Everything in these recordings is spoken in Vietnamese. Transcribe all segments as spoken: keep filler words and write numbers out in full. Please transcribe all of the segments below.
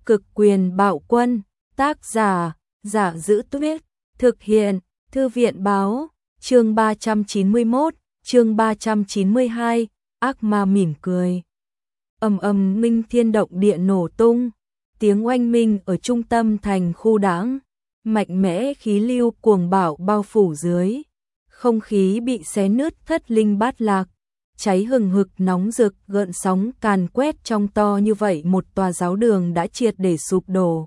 Cực quyền bạo quân, tác giả, Giả Dữ Tuyết, thực hiện, Thư viện báo, chương ba trăm chín mươi mốt, chương ba trăm chín mươi hai, ác ma mỉm cười. Ầm ầm minh thiên động địa nổ tung, tiếng oanh minh ở trung tâm thành khu đãng, mạnh mẽ khí lưu cuồng bạo bao phủ dưới, không khí bị xé nứt thất linh bát lạc, cháy hừng hực nóng rực gợn sóng càn quét trong to như vậy một tòa giáo đường đã triệt để sụp đổ.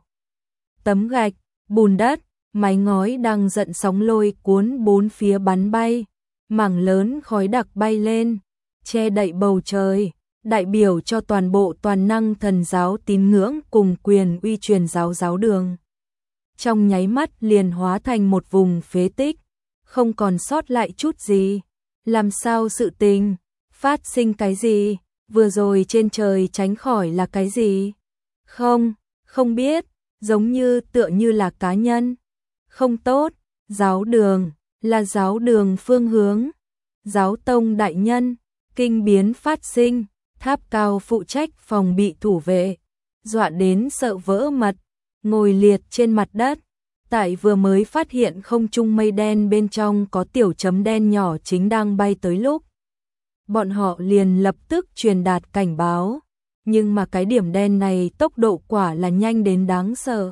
Tấm gạch, bùn đất, mái ngói đang giận sóng lôi cuốn bốn phía bắn bay, mảng lớn khói đặc bay lên, che đậy bầu trời, đại biểu cho toàn bộ toàn năng thần giáo tín ngưỡng cùng quyền uy truyền giáo giáo đường. Trong nháy mắt liền hóa thành một vùng phế tích, không còn sót lại chút gì. Làm sao sự tình? Phát sinh cái gì? Vừa rồi trên trời tránh khỏi là cái gì? Không, không biết, giống như tựa như là cá nhân. Không tốt, giáo đường, là giáo đường phương hướng. Giáo tông đại nhân, kinh biến phát sinh, tháp cao phụ trách phòng bị thủ vệ, dọa đến sợ vỡ mật, ngồi liệt trên mặt đất. Tại vừa mới phát hiện không trung mây đen bên trong có tiểu chấm đen nhỏ chính đang bay tới lúc. Bọn họ liền lập tức truyền đạt cảnh báo, nhưng mà cái điểm đen này tốc độ quả là nhanh đến đáng sợ.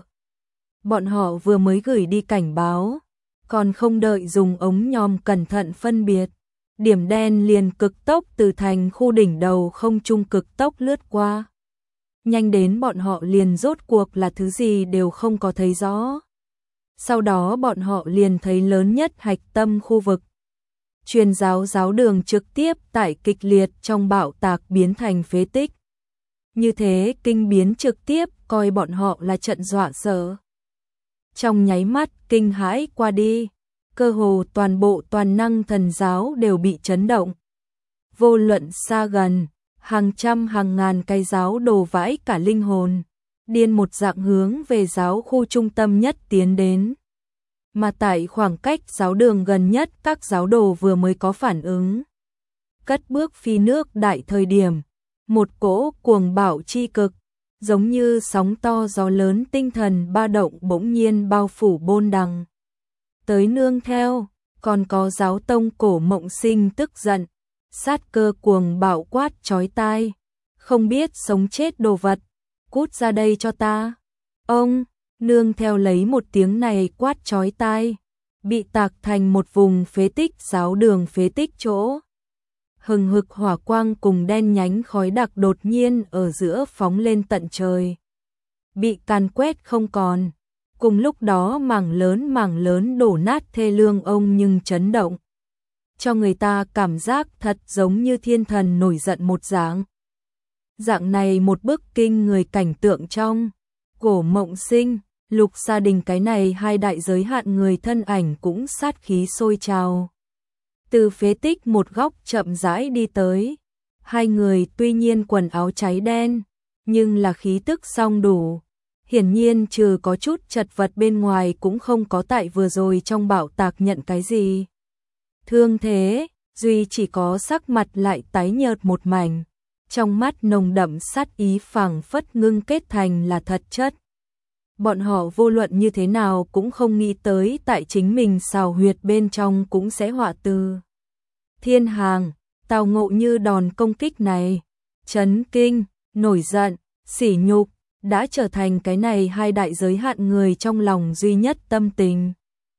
Bọn họ vừa mới gửi đi cảnh báo, còn không đợi dùng ống nhòm cẩn thận phân biệt, điểm đen liền cực tốc từ thành khu đỉnh đầu không trung cực tốc lướt qua. Nhanh đến bọn họ liền rốt cuộc là thứ gì đều không có thấy rõ. Sau đó bọn họ liền thấy lớn nhất hạch tâm khu vực. Truyền giáo giáo đường trực tiếp tại kịch liệt trong bạo tạc biến thành phế tích. Như thế kinh biến trực tiếp coi bọn họ là trận dọa sợ. Trong nháy mắt kinh hãi qua đi, cơ hồ toàn bộ toàn năng thần giáo đều bị chấn động. Vô luận xa gần, hàng trăm hàng ngàn cái giáo đồ vãi cả linh hồn, điên một dạng hướng về giáo khu trung tâm nhất tiến đến. Mà tại khoảng cách giáo đường gần nhất các giáo đồ vừa mới có phản ứng. Cất bước phi nước đại thời điểm, một cỗ cuồng bạo chi cực, giống như sóng to gió lớn tinh thần ba động bỗng nhiên bao phủ Bôn Đằng. Tới nương theo, còn có giáo tông Cổ Mộng Sinh tức giận, sát cơ cuồng bạo quát chói tai, không biết sống chết đồ vật, cút ra đây cho ta. Ông, nương theo lấy một tiếng này quát chói tai, bị tạc thành một vùng phế tích giáo đường phế tích chỗ. Hừng hực hỏa quang cùng đen nhánh khói đặc đột nhiên ở giữa phóng lên tận trời. Bị càn quét không còn. Cùng lúc đó mảng lớn mảng lớn đổ nát thê lương ông nhưng chấn động. Cho người ta cảm giác thật giống như thiên thần nổi giận một dạng. Dạng này một bức kinh người cảnh tượng trong. Cổ Mộng Sinh, Lục Gia Đình cái này hai đại giới hạn người thân ảnh cũng sát khí sôi trào. Từ phế tích một góc chậm rãi đi tới. Hai người tuy nhiên quần áo cháy đen, nhưng là khí tức song đủ. Hiển nhiên trừ có chút chật vật bên ngoài cũng không có tại vừa rồi trong bạo tạc nhận cái gì. Thương thế, duy chỉ có sắc mặt lại tái nhợt một mảnh. Trong mắt nồng đậm sát ý phảng phất ngưng kết thành là thật chất. Bọn họ vô luận như thế nào cũng không nghĩ tới tại chính mình xào huyệt bên trong cũng sẽ họa từ. Thiên hàng, tào ngộ như đòn công kích này, chấn kinh, nổi giận, sỉ nhục, đã trở thành cái này hai đại giới hạn người trong lòng duy nhất tâm tình.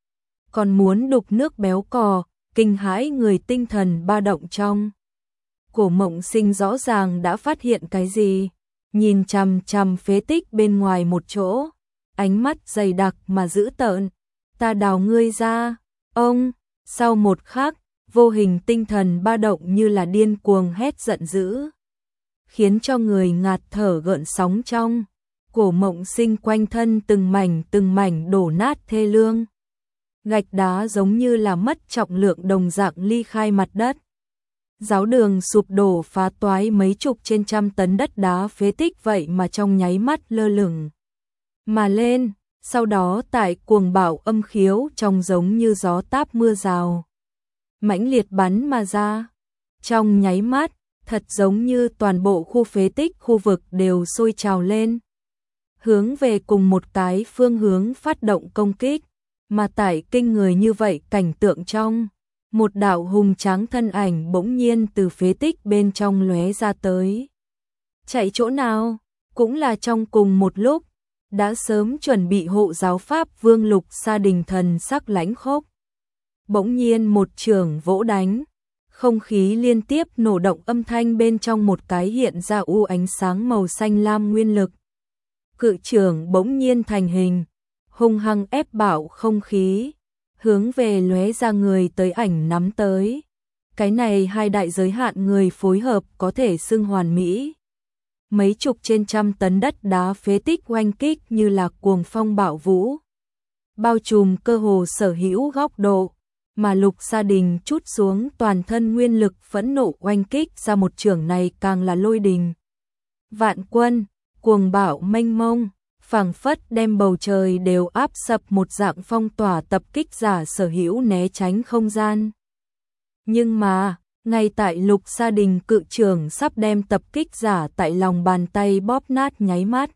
Còn muốn đục nước béo cò, kinh hãi người tinh thần ba động trong. Cổ Mộng Sinh rõ ràng đã phát hiện cái gì, nhìn chằm chằm phế tích bên ngoài một chỗ, ánh mắt dày đặc mà dữ tợn, ta đào ngươi ra. Ông, sau một khắc, vô hình tinh thần ba động như là điên cuồng hét giận dữ, khiến cho người ngạt thở gợn sóng trong. Cổ Mộng Sinh quanh thân từng mảnh từng mảnh đổ nát thê lương. Gạch đá giống như là mất trọng lượng đồng dạng ly khai mặt đất. Giáo đường sụp đổ phá toái mấy chục trên trăm tấn đất đá phế tích vậy mà trong nháy mắt lơ lửng mà lên, sau đó tại cuồng bạo âm khiếu trong giống như gió táp mưa rào, mãnh liệt bắn mà ra. Trong nháy mắt, thật giống như toàn bộ khu phế tích khu vực đều sôi trào lên. hướng về cùng một cái phương hướng phát động công kích, mà tại kinh người như vậy cảnh tượng trong, một đạo hùng tráng thân ảnh bỗng nhiên từ phế tích bên trong lóe ra tới. Chạy chỗ nào? Cũng là trong cùng một lúc, đã sớm chuẩn bị hộ giáo pháp vương Lục Sa Đình thần sắc lãnh khốc. Bỗng nhiên một chưởng vỗ đánh, không khí liên tiếp nổ động, âm thanh bên trong một cái hiện ra u ánh sáng màu xanh lam nguyên lực. Cự chưởng bỗng nhiên thành hình, hung hăng ép bảo không khí, hướng về lóe ra người tới ảnh nắm tới. Cái này hai đại giới hạn người phối hợp có thể xưng hoàn mỹ. Mấy chục trên trăm tấn đất đá phế tích oanh kích như là cuồng phong bạo vũ, bao trùm cơ hồ sở hữu góc độ, mà Lục Sa Đình chút xuống toàn thân nguyên lực phẫn nộ oanh kích ra một chưởng này càng là lôi đình. Vạn quân, cuồng bạo mênh mông, phảng phất đem bầu trời đều áp sập, một dạng phong tỏa tập kích giả sở hữu né tránh không gian. Nhưng mà, ngay tại Lục Sa Đình cự chưởng sắp đem tập kích giả tại lòng bàn tay bóp nát nháy mắt.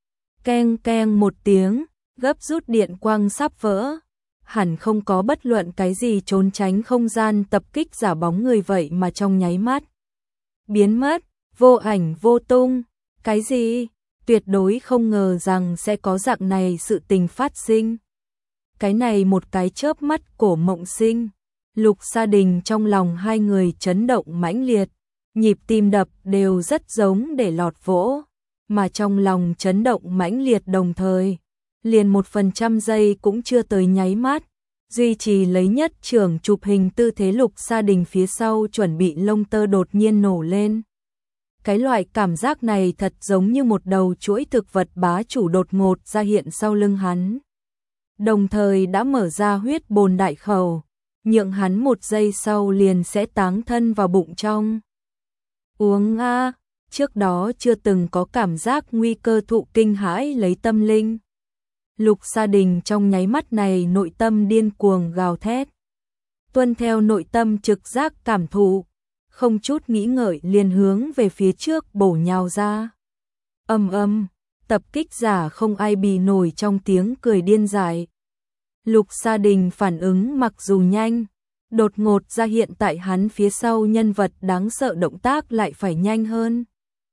Keng keng một tiếng, gấp rút điện quang sắp vỡ. Hẳn không có bất luận cái gì trốn tránh không gian tập kích giả bóng người vậy mà trong nháy mắt biến mất, vô ảnh vô tung. Cái gì? Tuyệt đối không ngờ rằng sẽ có dạng này sự tình phát sinh. Cái này một cái chớp mắt Cổ Mộng Sinh, Lục Sa Đình trong lòng hai người chấn động mãnh liệt, nhịp tim đập đều rất giống để lọt vỗ, mà trong lòng chấn động mãnh liệt đồng thời, liền một phần trăm giây cũng chưa tới nháy mắt, duy trì lấy nhất trưởng chụp hình tư thế Lục Sa Đình phía sau chuẩn bị lông tơ đột nhiên nổ lên. Cái loại cảm giác này thật giống như một đầu chuỗi thực vật bá chủ đột ngột ra hiện sau lưng hắn. Đồng thời đã mở ra huyết bồn đại khẩu, nhượng hắn một giây sau liền sẽ táng thân vào bụng trong. Uống a, trước đó chưa từng có cảm giác nguy cơ thụ kinh hãi lấy tâm linh. Lục Sa Đình trong nháy mắt này nội tâm điên cuồng gào thét. Tuân theo nội tâm trực giác cảm thụ, không chút nghĩ ngợi liền hướng về phía trước bổ nhào ra. Âm âm, tập kích giả không ai bì nổi trong tiếng cười điên dại. Lục Sa Đình phản ứng mặc dù nhanh, đột ngột ra hiện tại hắn phía sau nhân vật đáng sợ động tác lại phải nhanh hơn.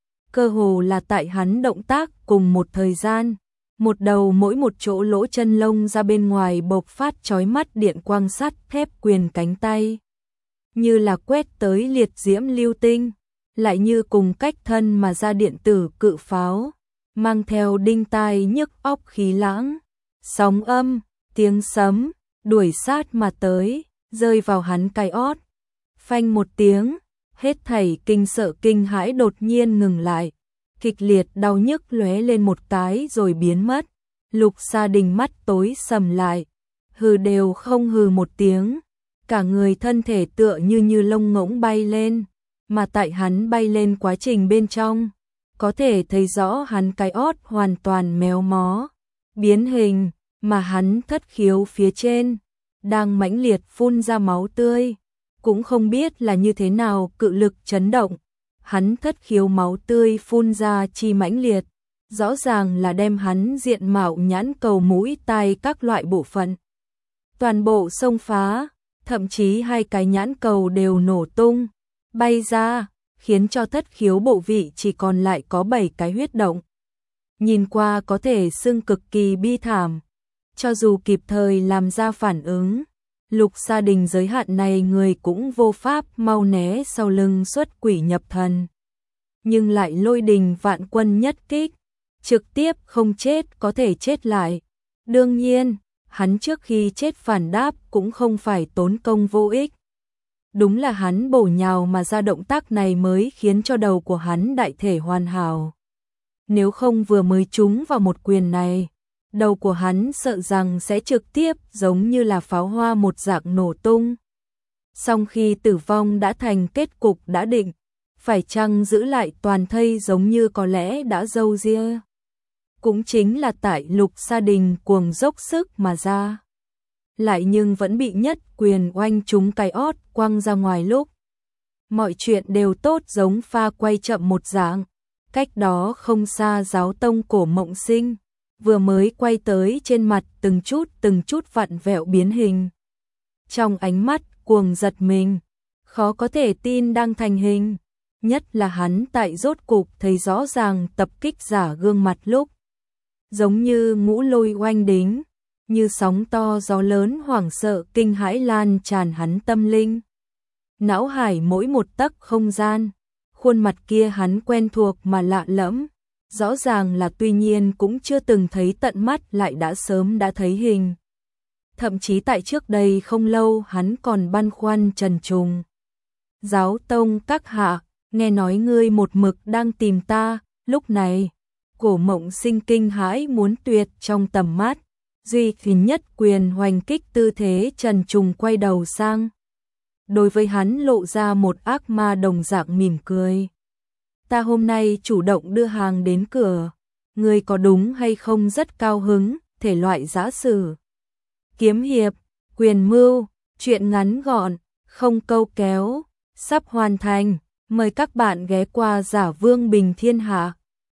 Cơ hồ là tại hắn động tác cùng một thời gian, một đầu mỗi một chỗ lỗ chân lông ra bên ngoài bộc phát chói mắt điện quang sắt thép quyền cánh tay. Như là quét tới liệt diễm lưu tinh, lại như cùng cách thân mà ra điện tử cự pháo, mang theo đinh tai nhức óc khí lãng, sóng âm, tiếng sấm, đuổi sát mà tới, rơi vào hắn cái ót. Phanh một tiếng, hết thảy kinh sợ kinh hãi đột nhiên ngừng lại, kịch liệt đau nhức lóe lên một cái rồi biến mất. Lục Sa Đình mắt tối sầm lại, hừ đều không hừ một tiếng, cả người thân thể tựa như như lông ngỗng bay lên, mà tại hắn bay lên quá trình bên trong, có thể thấy rõ hắn cái ót hoàn toàn méo mó, biến hình, mà hắn thất khiếu phía trên đang mãnh liệt phun ra máu tươi, cũng không biết là như thế nào cự lực chấn động, hắn thất khiếu máu tươi phun ra chi mãnh liệt, rõ ràng là đem hắn diện mạo nhãn cầu mũi tai các loại bộ phận toàn bộ xông phá, thậm chí hai cái nhãn cầu đều nổ tung, bay ra, khiến cho thất khiếu bộ vị chỉ còn lại có bảy cái huyết động. Nhìn qua có thể xưng cực kỳ bi thảm, cho dù kịp thời làm ra phản ứng, Lục Sa Đình giới hạn này người cũng vô pháp mau né sau lưng xuất quỷ nhập thần. Nhưng lại lôi đình vạn quân nhất kích, trực tiếp không chết có thể chết lại. Đương nhiên, hắn trước khi chết phản đáp cũng không phải tốn công vô ích. Đúng là hắn bổ nhào mà ra động tác này mới khiến cho đầu của hắn đại thể hoàn hảo. Nếu không vừa mới trúng vào một quyền này, đầu của hắn sợ rằng sẽ trực tiếp giống như là pháo hoa một dạng nổ tung. Song khi tử vong đã thành kết cục đã định, phải chăng giữ lại toàn thây giống như có lẽ đã dâu ria. Cũng chính là tại Lục Sa Đình cuồng dốc sức mà ra. Lại nhưng vẫn bị nhất quyền oanh trúng cái ót quăng ra ngoài lúc. Mọi chuyện đều tốt giống pha quay chậm một dạng. Cách đó không xa giáo tông Cổ Mộng Sinh, vừa mới quay tới trên mặt từng chút từng chút vặn vẹo biến hình. Trong ánh mắt cuồng giật mình, khó có thể tin đang thành hình, nhất là hắn tại rốt cục thấy rõ ràng tập kích giả gương mặt lúc. Giống như ngũ lôi oanh đính, như sóng to gió lớn hoảng sợ kinh hãi lan tràn hắn tâm linh. Não hải mỗi một tấc không gian, khuôn mặt kia hắn quen thuộc mà lạ lẫm, rõ ràng là tuy nhiên cũng chưa từng thấy tận mắt lại đã sớm đã thấy hình. Thậm chí tại trước đây không lâu hắn còn băn khoăn trần trùng. Giáo tông các hạ, nghe nói ngươi một mực đang tìm ta, lúc này, Cổ Mộng Sinh kinh hãi muốn tuyệt trong tầm mắt, duy khí nhất quyền hoành kích tư thế trần trùng quay đầu sang. Đối với hắn lộ ra một ác ma đồng dạng mỉm cười. Ta hôm nay chủ động đưa hàng đến cửa, ngươi có đúng hay không rất cao hứng, thể loại giã sử. Kiếm hiệp, quyền mưu, chuyện ngắn gọn, không câu kéo, sắp hoàn thành, mời các bạn ghé qua Giả Vương Bình Thiên Hạ.